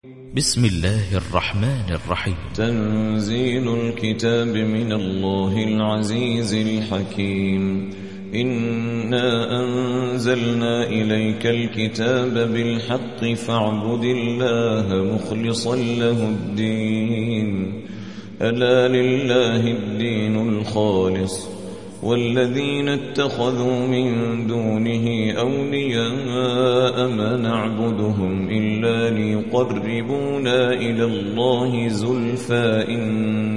بسم الله الرحمن الرحيم. تنزيل الكتاب من الله العزيز الحكيم. إنا أنزلنا إليك الكتاب بالحق فاعبد الله مخلصا له الدين. ألا لله الدين الخالص والذين اتخذوا من دونه أولياء ما نعبدهم إلا ليقربونا إلى الله زلفى إن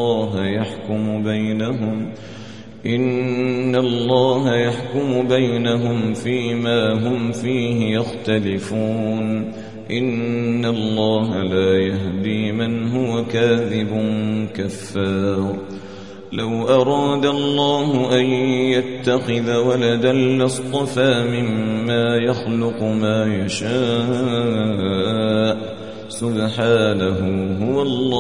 الله يحكم بينهم فيما هم فيه يختلفون. إن الله لا يهدي من هو كاذب كفار. لو أراد الله أن يتخذ ولدا لاصطفى مما يخلق ما يشاء سبحانه هو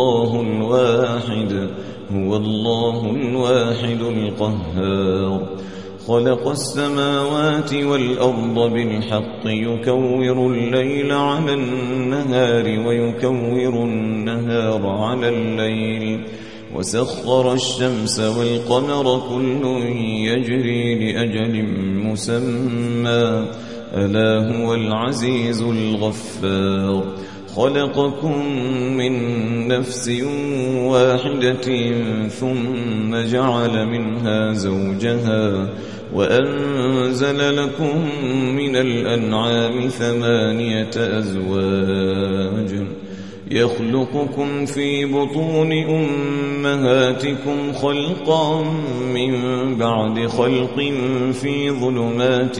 الله الواحد القهار. خلق السماوات والأرض بالحق يكور الليل على النهار ويكور النهار على الليل وسخر الشمس والقمر كل يجري لأجل مسمى ألا هو العزيز الغفار. خلقكم من نفس واحدة ثم جعل منها زوجها وأنزل لكم من الأنعام 8 أزواج يخلقكم في بطون أمهاتكم خلقا من بعد خلق في ظلمات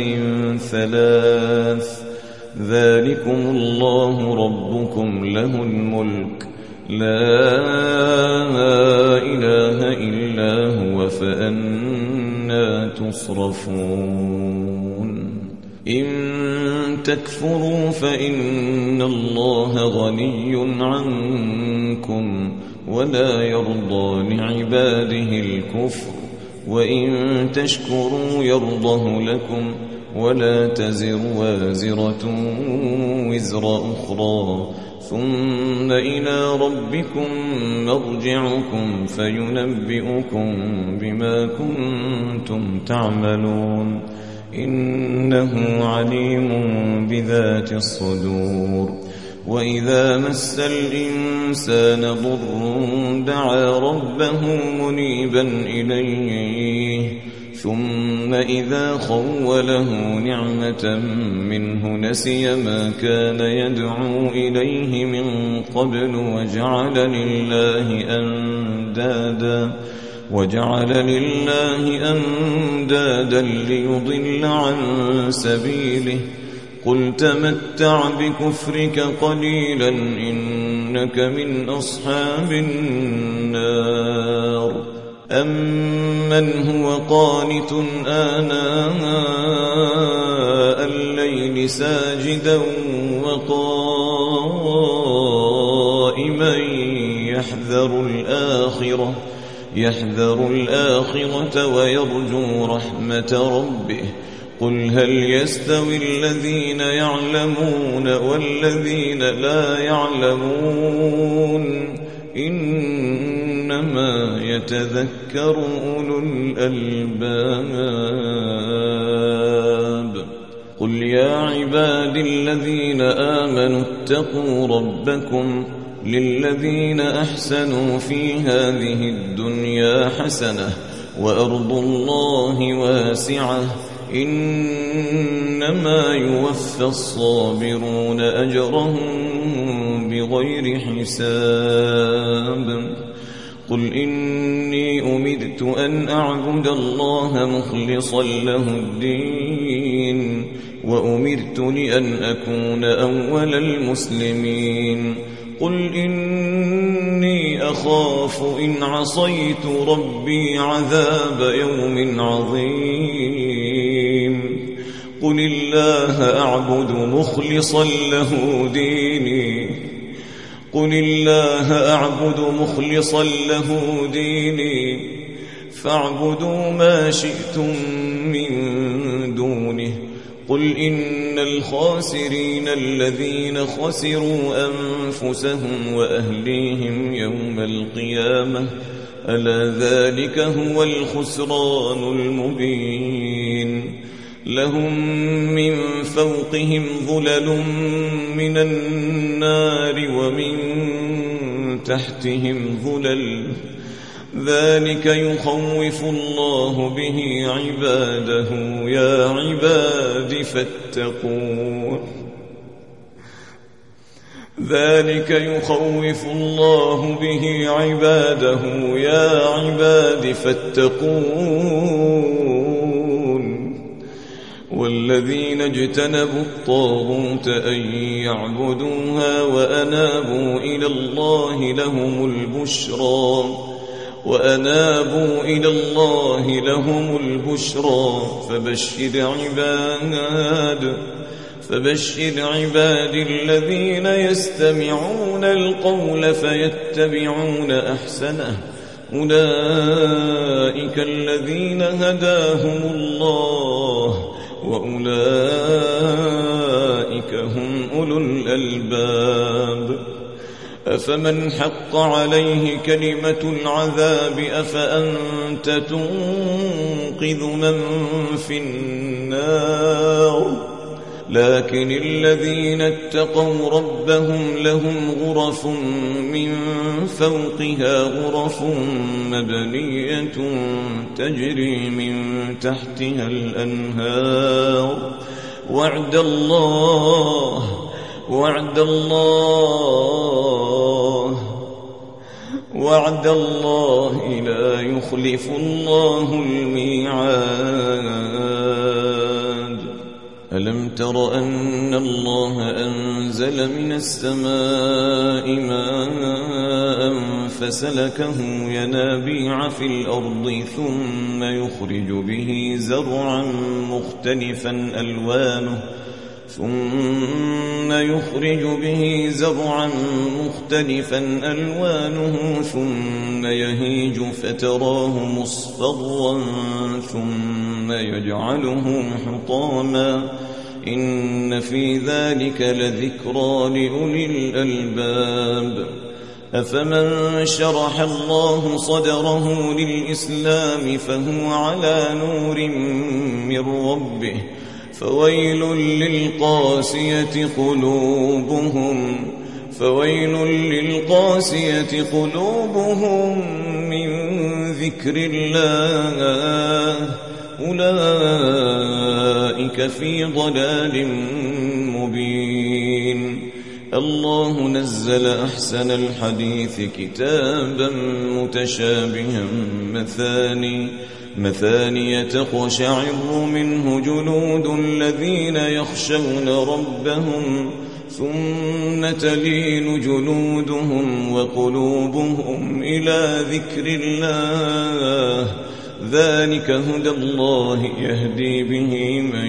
3 ذلكم الله ربكم له الملك لا إله إلا هو فأنى تصرفون. إن تكفروا فإن الله غني عنكم ولا يرضى لعباده الكفر وإن تشكروا يرضه لكم ولا تزر وازرة وزر أخرى ثم إلى ربكم مرجعكم فينبئكم بما كنتم تعملون إنه عليم بذات الصدور. وإذا مس الإنسان ضر دعا ربه منيبا إليه ثم إذا خوله نعمة منه نسي ما كان يدعو إليه من قبل وجعل لله أندادا ليضل عن سبيله. قل تمتع بكفرك قليلا إنك من أصحاب النار. أمن هو قانت آناء الليل ساجدا وقائما يحذر الآخرة ويرجو رحمة ربه. قل هل يستوي الذين يعلمون والذين لا يعلمون إنما يتذكر أولو الألباب. قل يا عبادي الذين آمنوا اتقوا ربكم للذين أحسنوا في هذه الدنيا حسنة وأرض الله واسعة إنما يوفى الصابرون أجرهم بغير حساب. قل إني أمرت أن أعبد الله مخلصا له الدين وأمرت لأن أكون أول المسلمين. قل إني أخاف إن عصيت ربي عذاب يوم عظيم. قل الله أعبد مخلصا له ديني فاعبدوا ما شئتم من دونه قل إن الخاسرين الذين خسروا أنفسهم وأهليهم يوم القيامة ألا ذلك هو الخسران المبين لهم من فوقهم ظلل من النار ومن تحتهم ظلل ذلك يخوف الله به عباده يا عباد فاتقون ذلك يخوف الله به عباده يا عباد فاتقون والذين اجتنبوا الطاغوت أن يعبدوها وأنابوا إلى الله لهم البشرى فبشر عباد الذين يستمعون القول فيتبعون أحسنه أولئك الذين هداهم الله وأولئك هم أولو الألباب أفمن حق عليه كلمة العذاب أفأنت تنقذ من في النار لكن الذين اتقوا ربهم لهم غرف من فوقها غرف مبنية تجري من تحتها الأنهار وعد الله لا يخلف الله الميعاد ألم تر أن الله أنزل من السماء ماء فسلكه ينابيع في الأرض ثم يخرج به زرعا مختلفا ألوانه ثم يهيج فتراه مصفرا ثم يجعله حطاما إن في ذلك لذكرى لأولي الألباب أفمن شرح الله صدره للإسلام فهو على نور من ربه فويل للقاسية قلوبهم من ذكر الله أولئك في ضلال مبين الله نزل أحسن الحديث كتابا متشابها مثانية تقشعر منه جلود الذين يخشون ربهم ثم تلين جلودهم وقلوبهم إلى ذكر الله ذلك هدى الله يهدي به من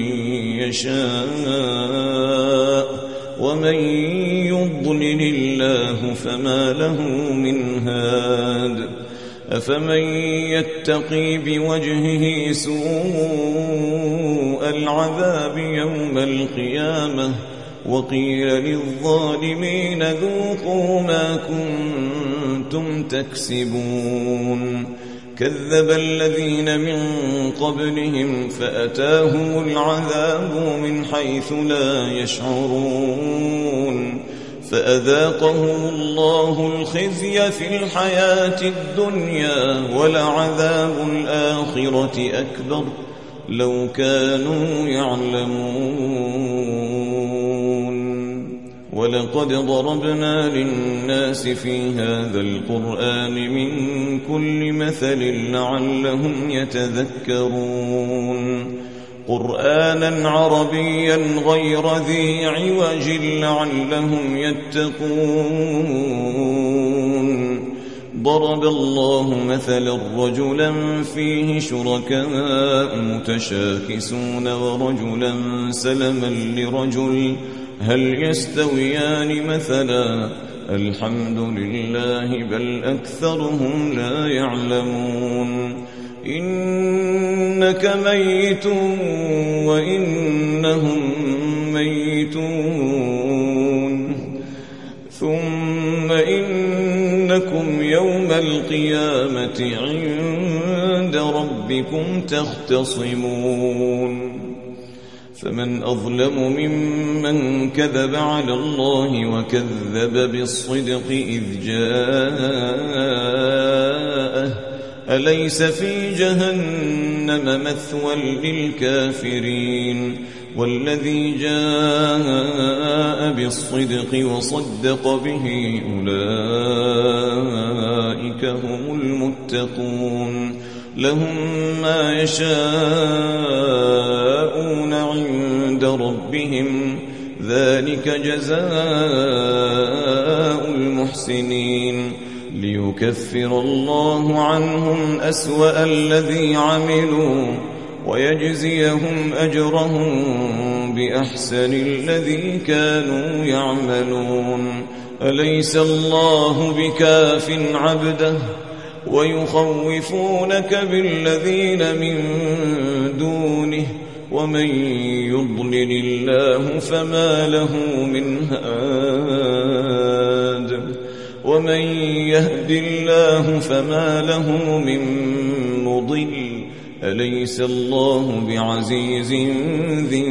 يشاء ومن يضلل الله فما له من هاد أفمن يتقي بوجهه سوء العذاب يوم القيامة وقيل للظالمين ذوقوا ما كنتم تكسبون كذب الذين من قبلهم فأتاهم العذاب من حيث لا يشعرون فأذاقهم الله الخزي في الحياة الدنيا ولعذاب الآخرة أكبر لو كانوا يعلمون ولقد ضربنا للناس في هذا القرآن من كل مثل لعلهم يتذكرون قرآنا عربيا غير ذي عوج لعلهم يتقون ضرب الله مثلا رجلا فيه شركاء متشاكسون ورجلا سلما لرجل هل يستويان مثلا الحمد لله بل أكثرهم لا يعلمون إنك ميت وإنهم ميتون ثم إنكم يوم القيامة عند ربكم تختصمون فمن أظلم ممن كذب على الله وكذب بالصدق إذ جاءه أليس في جهنم مثوى للكافرين والذي جاء بالصدق وصدق به أولئك هم المتقون لهم ما يشاءون عند ربهم ذلك جزاء المحسنين ليكفر الله عنهم أسوأ الذي عملوا ويجزيهم أجرهم بأحسن الذي كانوا يعملون أليس الله بكاف عبده ويخوفونك بالذين من دونه ومن يضلل الله فما له من هاد ومن يهد الله فما له من مضل أليس الله بعزيز ذي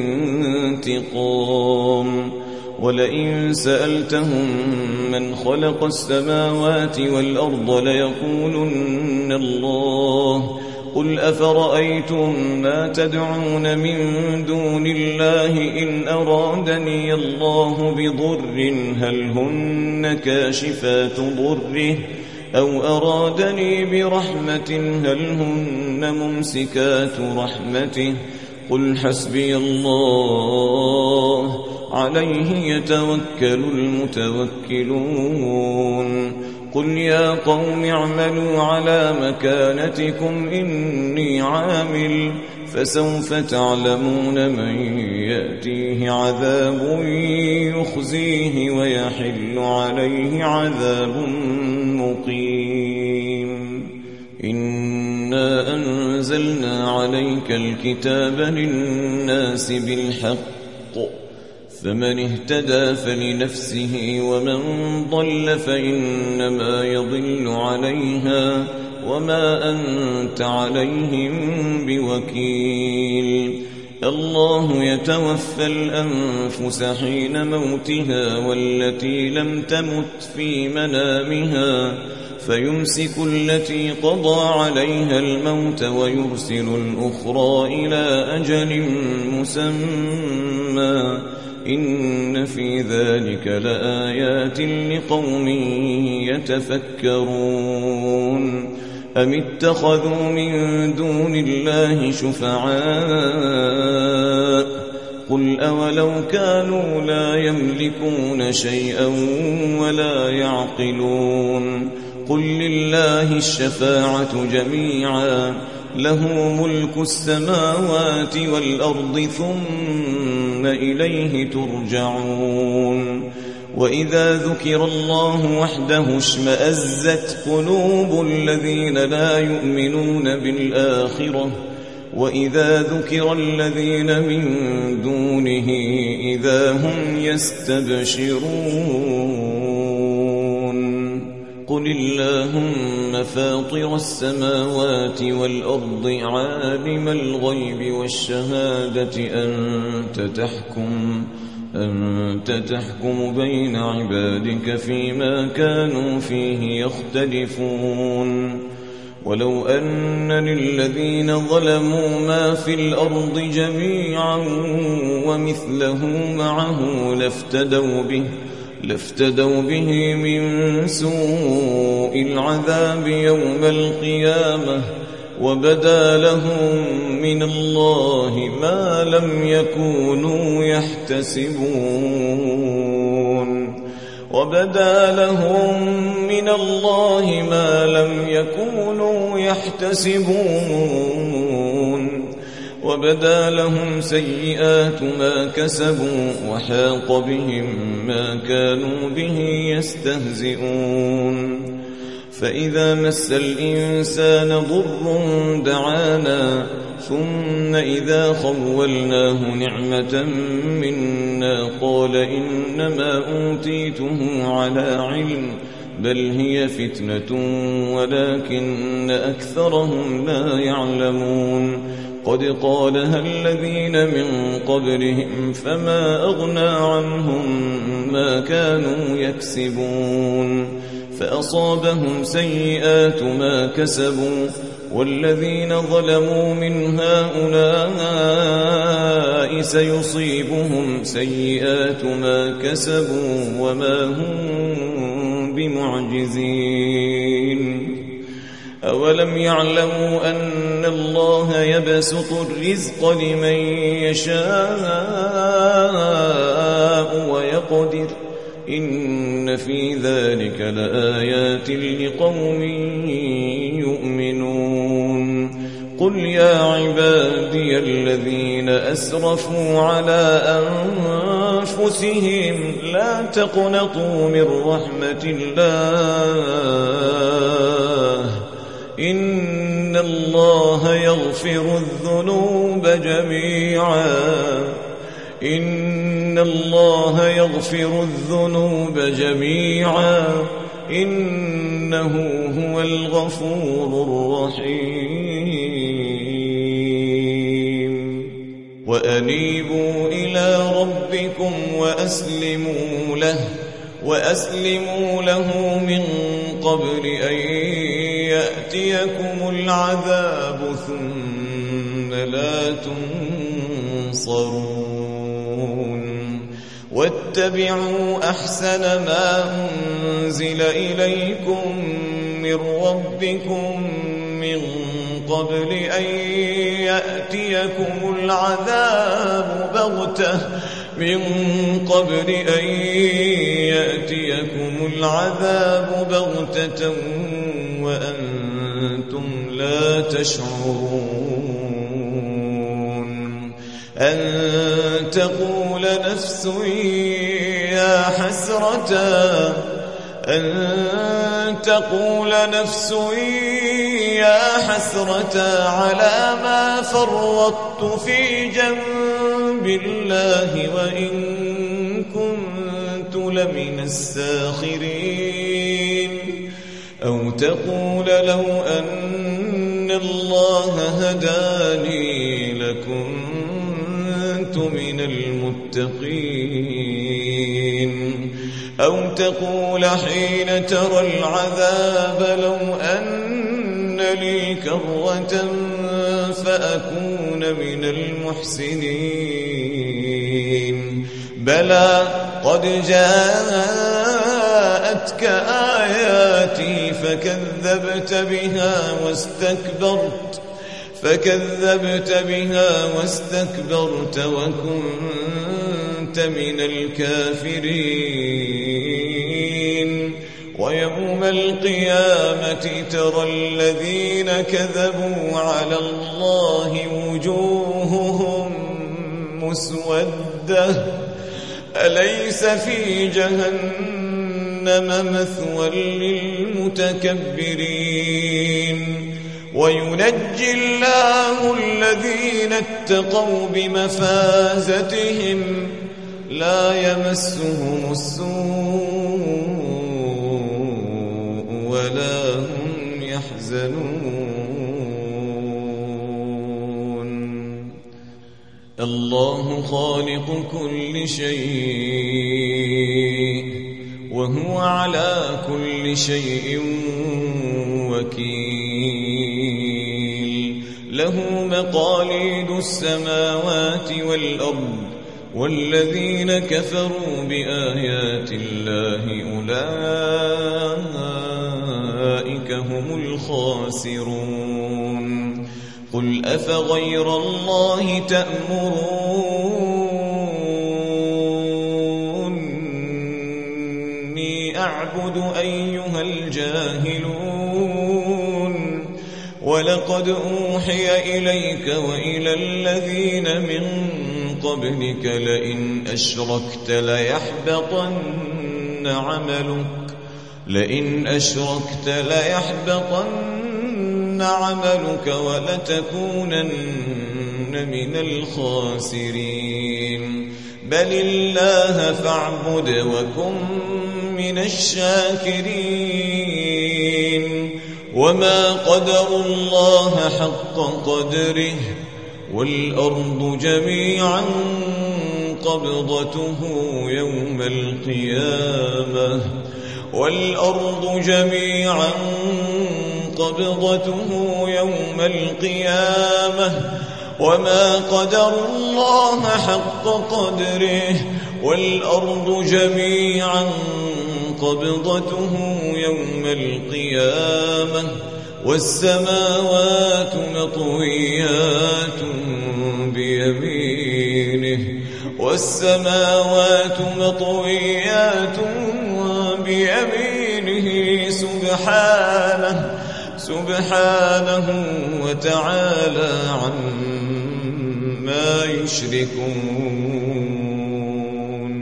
انتقام ولئن سألتهم من خلق السماوات والأرض ليقولن الله قل أفرأيتم ما تدعون من دون الله إن أرادني الله بضر هل هن كاشفات ضره أو أرادني برحمة هل هن ممسكات رحمته قل حسبي الله عليه يتوكل المتوكلون قل يا قوم اعملوا على مكانتكم إني عامل فسوف تعلمون من يأتيه عذاب يخزيه ويحل عليه عذاب مقيم إنا أنزلنا عليك الكتاب للناس بالحق فمن اهتدى فلنفسه ومن ضل فإنما يضل عليها وما أنت عليهم بوكيل الله يتوفى الأنفس حين موتها والتي لم تمت في منامها فيمسك التي قضى عليها الموت ويرسل الأخرى إلى أجل مسمى إن في ذلك لآيات لقوم يتفكرون أم اتخذوا من دون الله شفعاء قل أولو كانوا لا يملكون شيئا ولا يعقلون قل لله الشفاعة جميعا له ملك السماوات والأرض ثم إليه ترجعون وإذا ذكر الله وحده اشمأزت قلوب الذين لا يؤمنون بالآخرة وإذا ذكر الذين من دونه إذا هم يستبشرون قل اللهم فاطر السماوات والأرض عالم الغيب والشهادة أنت تحكم بين عبادك فيما كانوا فيه يختلفون ولو أن للذين ظلموا ما في الأرض جميعا ومثله معه لافتدوا به من سوء العذاب يوم القيامة وبدا لهم من الله ما لم يكونوا يحتسبون وبدا لهم سيئات ما كسبوا وحاق بهم ما كانوا به يستهزئون فإذا مس الإنسان ضر دعانا ثم إذا خولناه نعمة منا قال إنما أوتيته على علم بل هي فتنة ولكن أكثرهم لا يعلمون قد قالها الذين من قبلهم فما أغنى عنهم ما كانوا يكسبون فأصابهم سيئات ما كسبوا والذين ظلموا من هؤلاء سيصيبهم سيئات ما كسبوا وما هم بمعجزين أولم يعلموا أن الله يبسط الرزق لمن يشاء ويقدر إن في ذلك لآيات لقوم يؤمنون قل يا عبادي الذين أسرفوا على أنفسهم لا تقنطوا من رحمة الله إن الله يغفر الذنوب جميعا إنه هو الغفور الرحيم وأنيبوا إلى ربكم وأسلموا له من قبل أن يأتيكم العذاب ثم لا تنصرون واتبعوا أحسن ما أنزل إليكم من ربكم من قبل أن يأتيكم العذاب بغتة وأنتم لا تشعرون أن تقول نفس يا حسرة على ما فرطت في جنب الله وإن كنت لمن الساخرين أو تقول لو أن الله هداني لكنت من المتقين أو تقول حين ترى العذاب لو أن لي كرة فأكون من المحسنين بلى قد جاءتك آياتي فكذبت بها واستكبرت وكنت من الكافرين ويوم القيامة ترى الذين كذبوا على الله وجوههم مسودة أليس في جهنم مثوى للمتكبرين وينجي الله الذين اتقوا بمفازتهم لا يمسهم السوء ولا هم يحزنون الله خالق كل شيء وهو على كل شيء وكيل له مقاليد السماوات والأرض والذين كفروا بآيات الله أولئك هم الخاسرون قل أفغير الله تأمروني أعبد أيها الجاهلون ولقد أوحي إليك وإلى الذين من قبلك لئن أشركت ليحبطن عملك لئن أشركت ليحبطن عملك ولتكونن من الخاسرين بل الله فاعبد وكن من الشاكرين وما قدروا الله حق قدره والأرض جميعا قبضته يوم القيامة وما قدروا الله حق قدره والأرض جميعا قبضته يوم القيامة والسماوات مطويات بيمينه سبحانه وتعالى عما يشركون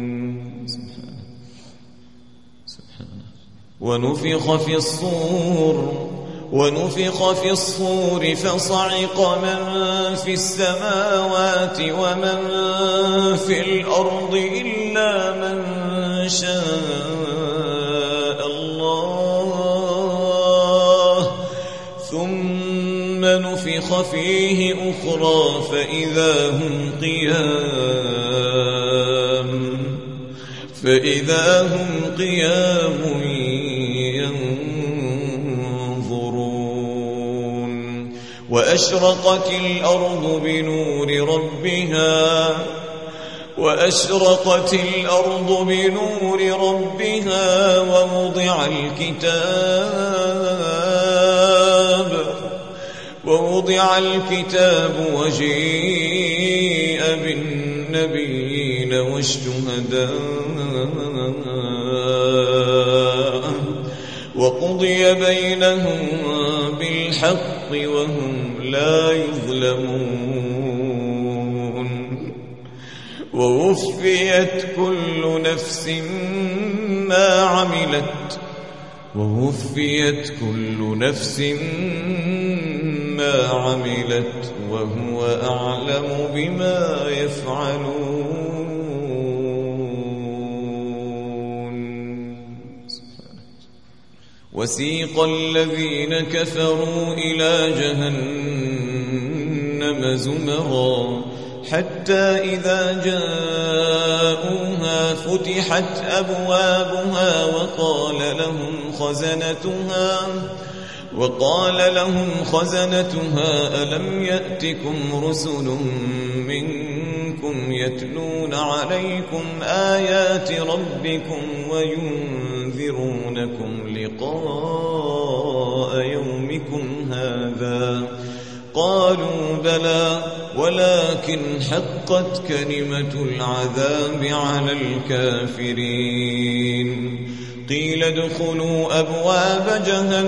ونفخ في الصور فصعق من في السماوات ومن في الأرض إلا من شاء الله ثم نفخ فيه أخرى فإذا هم قيام ينظرون وأشرقت الأرض بنور ربها ووضع الكتاب وجيء بالنبيين والشهداء وقضي بينهم بالحق وهم لا يظلمون ووفيت كل نفس ما عملت وهو أعلم بما يفعلون وسيق الذين كفروا إلى جهنم زمرا حتى إذا جاءوها فتحت أبوابها وقال لهم خزنتها ألم يأتكم رسل منكم يتلون عليكم آيات ربكم وينذرونكم لقاء يومكم هذا قالوا بلى ولكن حقت كلمة العذاب على الكافرين قيل ادخلوا أبواب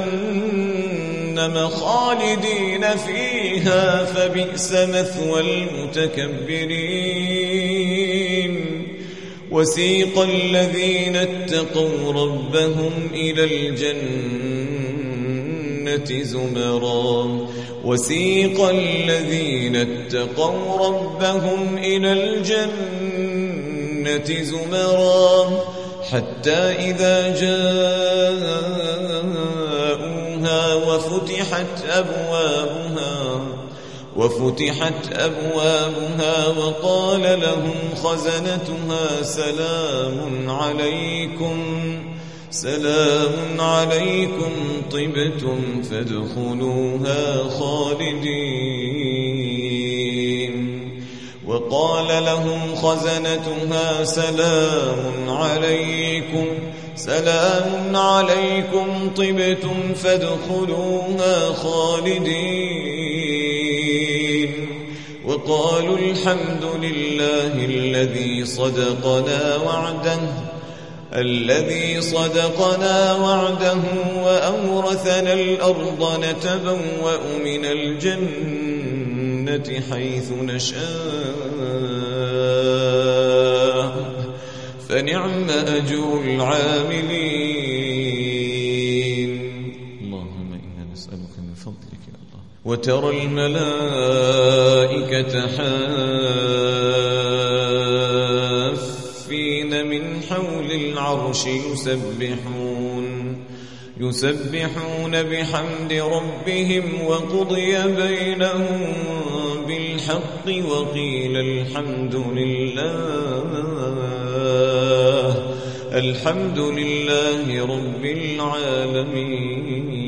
جهنم خالدين فيها فبئس مثوى المتكبرين وسيق الذين اتقوا ربهم إلى الجنة زمرا حتى إذا جاءوها وفتحت أبوابها وقال لهم خزنتها سلام عليكم طبتم فادخلوها خالدين وقال لهم خزنتها سلام عليكم طبتم فادخلوها خالدين وقالوا الحمد لله الذي صدقنا وعده وأورثنا الأرض نتبوأ من الجنة حيث نشاء فنعم أجر العاملين فضلك يا الله. وترى الملائكة حافين من حول العرش يسبحون بحمد ربهم وقضي بينهم بالحق وقيل الحمد لله رب العالمين.